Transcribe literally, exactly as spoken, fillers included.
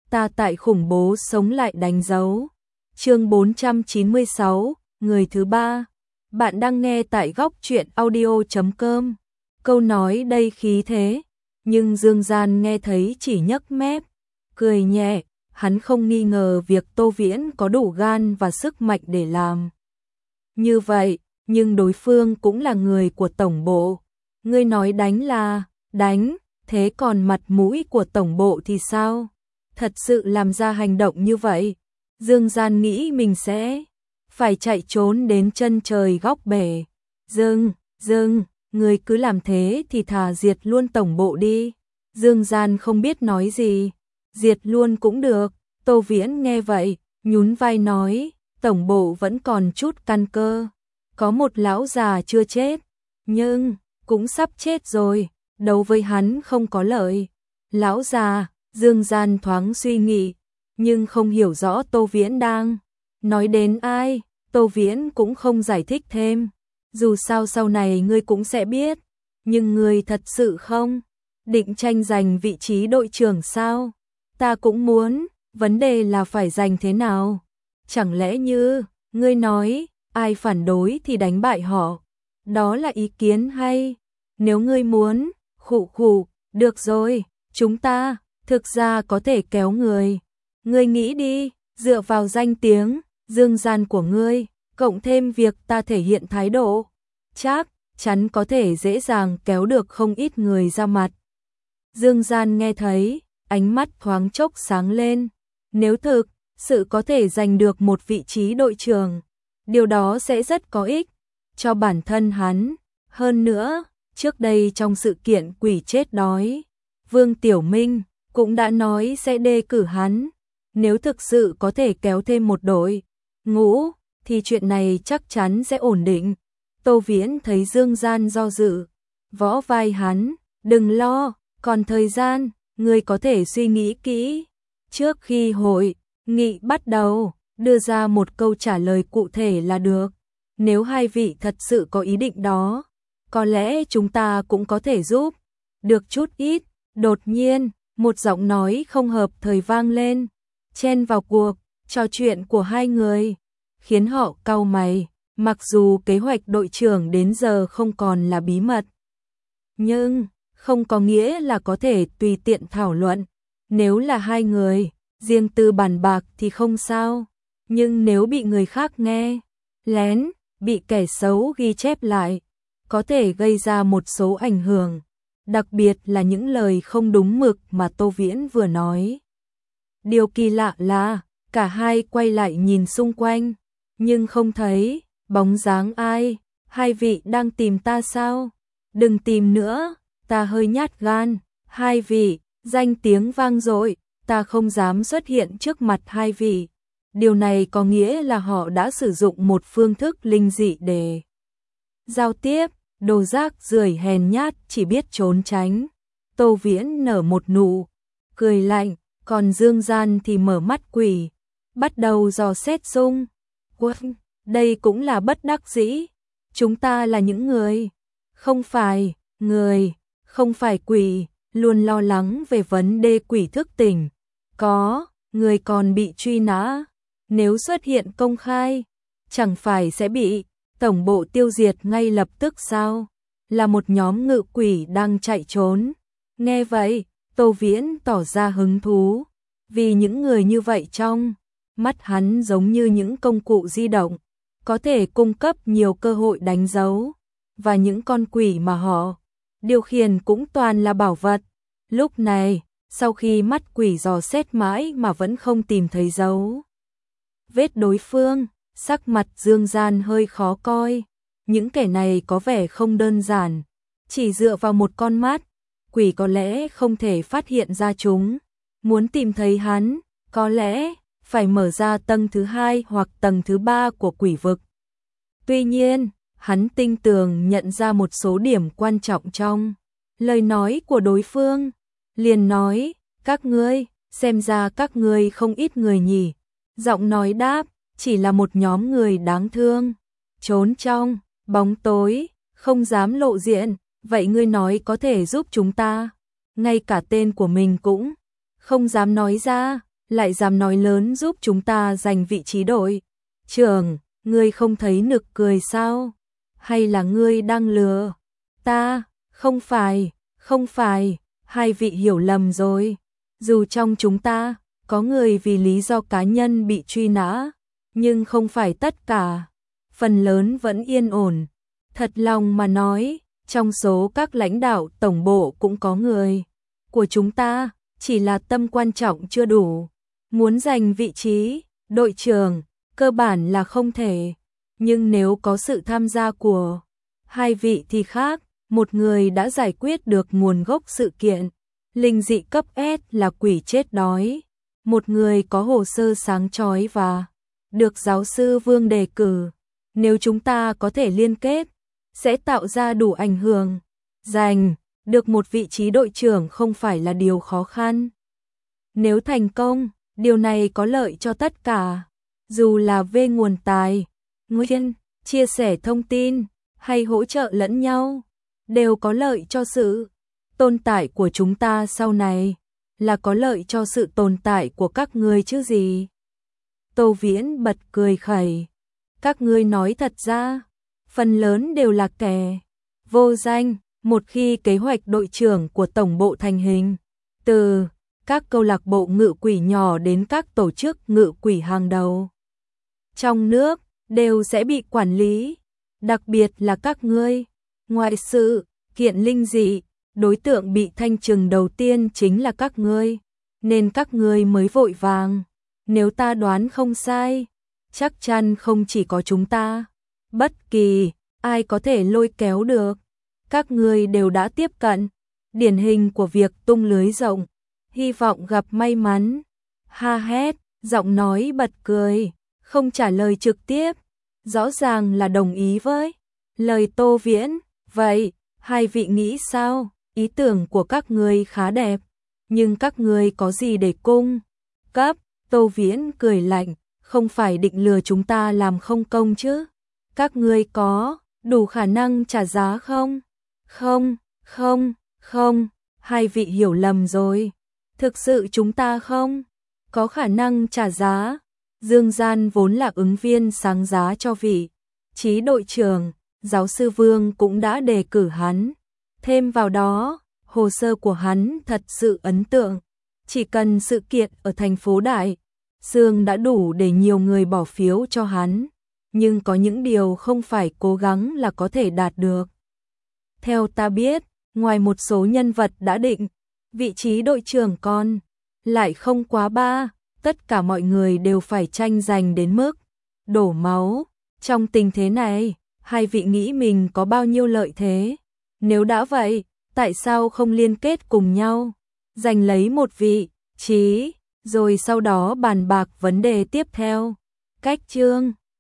ta tại khủng bố sống lại đánh dấu. Chương bốn trăm chín mươi sáu, người thứ ba. Bạn đang nghe tại góc truyện audio chấm com. Câu nói đây khí thế, nhưng Dương Gian nghe thấy chỉ nhấc mép, cười nhẹ, hắn không nghi ngờ việc Tô Viễn có đủ gan và sức mạnh để làm như vậy, nhưng đối phương cũng là người của tổng bộ. Ngươi nói đánh là đánh, thế còn mặt mũi của tổng bộ thì sao? Thật sự làm ra hành động như vậy, Dương Gian nghĩ mình sẽ phải chạy trốn đến chân trời góc bể. Dương, Dương, người cứ làm thế thì thà diệt luôn tổng bộ đi. Dương Gian không biết nói gì, diệt luôn cũng được. Tô Viễn nghe vậy, nhún vai nói, tổng bộ vẫn còn chút căn cơ. Có một lão già chưa chết, nhưng cũng sắp chết rồi, đấu với hắn không có lợi. Lão già, Dương Gian thoáng suy nghĩ, nhưng không hiểu rõ Tô Viễn đang nói đến ai. Tô Viễn cũng không giải thích thêm, dù sao sau này ngươi cũng sẽ biết, nhưng ngươi thật sự không định tranh giành vị trí đội trưởng sao? Ta cũng muốn, vấn đề là phải giành thế nào? Chẳng lẽ như ngươi nói, ai phản đối thì đánh bại họ? Đó là ý kiến hay? Nếu ngươi muốn, khụ khụ, được rồi, chúng ta thực ra có thể kéo người. Ngươi nghĩ đi, dựa vào danh tiếng Dương Gian của ngươi, cộng thêm việc ta thể hiện thái độ, chắc chắn có thể dễ dàng kéo được không ít người ra mặt. Dương Gian nghe thấy, ánh mắt thoáng chốc sáng lên. Nếu thực sự có thể giành được một vị trí đội trưởng, điều đó sẽ rất có ích cho bản thân hắn. Hơn nữa, trước đây trong sự kiện quỷ chết đói, Vương Tiểu Minh cũng đã nói sẽ đề cử hắn. Nếu thực sự có thể kéo thêm một đội ngũ, thì chuyện này chắc chắn sẽ ổn định. Tô Viễn thấy Dương Gian do dự, vỗ vai hắn, đừng lo, còn thời gian, ngươi có thể suy nghĩ kỹ. Trước khi hội nghị bắt đầu, đưa ra một câu trả lời cụ thể là được. Nếu hai vị thật sự có ý định đó, có lẽ chúng ta cũng có thể giúp được chút ít. Đột nhiên, một giọng nói không hợp thời vang lên, chen vào cuộc trò chuyện của hai người, khiến họ cau mày. Mặc dù kế hoạch đội trưởng đến giờ không còn là bí mật, nhưng không có nghĩa là có thể tùy tiện thảo luận. Nếu là hai người riêng tư bàn bạc thì không sao, nhưng nếu bị người khác nghe lén, bị kẻ xấu ghi chép lại, có thể gây ra một số ảnh hưởng, đặc biệt là những lời không đúng mực mà Tô Viễn vừa nói. Điều kỳ lạ là cả hai quay lại nhìn xung quanh, nhưng không thấy bóng dáng ai. Hai vị đang tìm ta sao? Đừng tìm nữa, ta hơi nhát gan. Hai vị, danh tiếng vang dội, ta không dám xuất hiện trước mặt hai vị. Điều này có nghĩa là họ đã sử dụng một phương thức linh dị để giao tiếp. Đồ rác rưởi hèn nhát chỉ biết trốn tránh. Tô Viễn nở một nụ cười lạnh, còn Dương Gian thì mở mắt quỷ, bắt đầu dò xét xung quanh. Đây cũng là bất đắc dĩ. Chúng ta là những người, không phải người, không phải quỷ, luôn lo lắng về vấn đề quỷ thức tỉnh. Có người còn bị truy nã, nếu xuất hiện công khai, chẳng phải sẽ bị tổng bộ tiêu diệt ngay lập tức sao? Là một nhóm ngự quỷ đang chạy trốn. Nghe vậy, Tô Viễn tỏ ra hứng thú, vì những người như vậy trong mắt hắn giống như những công cụ di động, có thể cung cấp nhiều cơ hội đánh dấu, và những con quỷ mà họ điều khiển cũng toàn là bảo vật. Lúc này, sau khi mắt quỷ dò xét mãi mà vẫn không tìm thấy dấu vết đối phương, sắc mặt Dương Gian hơi khó coi. Những kẻ này có vẻ không đơn giản, chỉ dựa vào một con mắt, quỷ có lẽ không thể phát hiện ra chúng. Muốn tìm thấy hắn, có lẽ phải mở ra tầng thứ hai hoặc tầng thứ ba của quỷ vực. Tuy nhiên, hắn tinh tường nhận ra một số điểm quan trọng trong lời nói của đối phương, liền nói, các ngươi, xem ra các ngươi không ít người nhỉ. Giọng nói đáp, chỉ là một nhóm người đáng thương, trốn trong bóng tối, không dám lộ diện. Vậy ngươi nói có thể giúp chúng ta? Ngay cả tên của mình cũng không dám nói ra, lại dám nói lớn giúp chúng ta giành vị trí đội trưởng, ngươi không thấy nực cười sao? Hay là ngươi đang lừa ta? Không phải, không phải, hai vị hiểu lầm rồi. Dù trong chúng ta có người vì lý do cá nhân bị truy nã, nhưng không phải tất cả, phần lớn vẫn yên ổn. Thật lòng mà nói, trong số các lãnh đạo tổng bộ cũng có người của chúng ta, chỉ là tâm quan trọng chưa đủ. Muốn giành vị trí đội trưởng, cơ bản là không thể. Nhưng nếu có sự tham gia của hai vị thì khác, một người đã giải quyết được nguồn gốc sự kiện. Linh dị cấp S là quỷ chết đói. Một người có hồ sơ sáng chói và được giáo sư Vương đề cử. Nếu chúng ta có thể liên kết, sẽ tạo ra đủ ảnh hưởng. Giành được một vị trí đội trưởng không phải là điều khó khăn. Nếu thành công, điều này có lợi cho tất cả. Dù là về nguồn tài, nguyên, chia sẻ thông tin, hay hỗ trợ lẫn nhau, đều có lợi cho sự tồn tại của chúng ta sau này, là có lợi cho sự tồn tại của các ngươi chứ gì. Tô Viễn bật cười khẩy. Các ngươi nói thật ra, phần lớn đều là kẻ vô danh. Một khi kế hoạch đội trưởng của tổng bộ thành hình, từ các câu lạc bộ ngự quỷ nhỏ đến các tổ chức ngự quỷ hàng đầu trong nước, đều sẽ bị quản lý. Đặc biệt là các ngươi, ngoại sự, kiện linh dị, đối tượng bị thanh trừng đầu tiên chính là các ngươi, nên các ngươi mới vội vàng. Nếu ta đoán không sai, chắc chắn không chỉ có chúng ta, bất kỳ ai có thể lôi kéo được. Các ngươi đều đã tiếp cận, điển hình của việc tung lưới rộng, hy vọng gặp may mắn. Ha hét, giọng nói bật cười, không trả lời trực tiếp, rõ ràng là đồng ý với lời Tô Viễn. Vậy, hai vị nghĩ sao? Ý tưởng của các ngươi khá đẹp, nhưng các ngươi có gì để cung cấp? Tô Viễn cười lạnh, không phải định lừa chúng ta làm không công chứ? Các ngươi có đủ khả năng trả giá không? Không, không, không, hai vị hiểu lầm rồi. Thực sự chúng ta không có khả năng trả giá. Dương Gian vốn là ứng viên sáng giá cho vị trí đội trưởng, giáo sư Vương cũng đã đề cử hắn. Thêm vào đó, hồ sơ của hắn thật sự ấn tượng. Chỉ cần sự kiện ở thành phố Đại Dương đã đủ để nhiều người bỏ phiếu cho hắn. Nhưng có những điều không phải cố gắng là có thể đạt được. Theo ta biết, ngoài một số nhân vật đã định, vị trí đội trưởng còn lại không quá ba, tất cả mọi người đều phải tranh giành đến mức đổ máu. Trong tình thế này, hai vị nghĩ mình có bao nhiêu lợi thế? Nếu đã vậy, tại sao không liên kết cùng nhau, giành lấy một vị trí, rồi sau đó bàn bạc vấn đề tiếp theo? Cách chương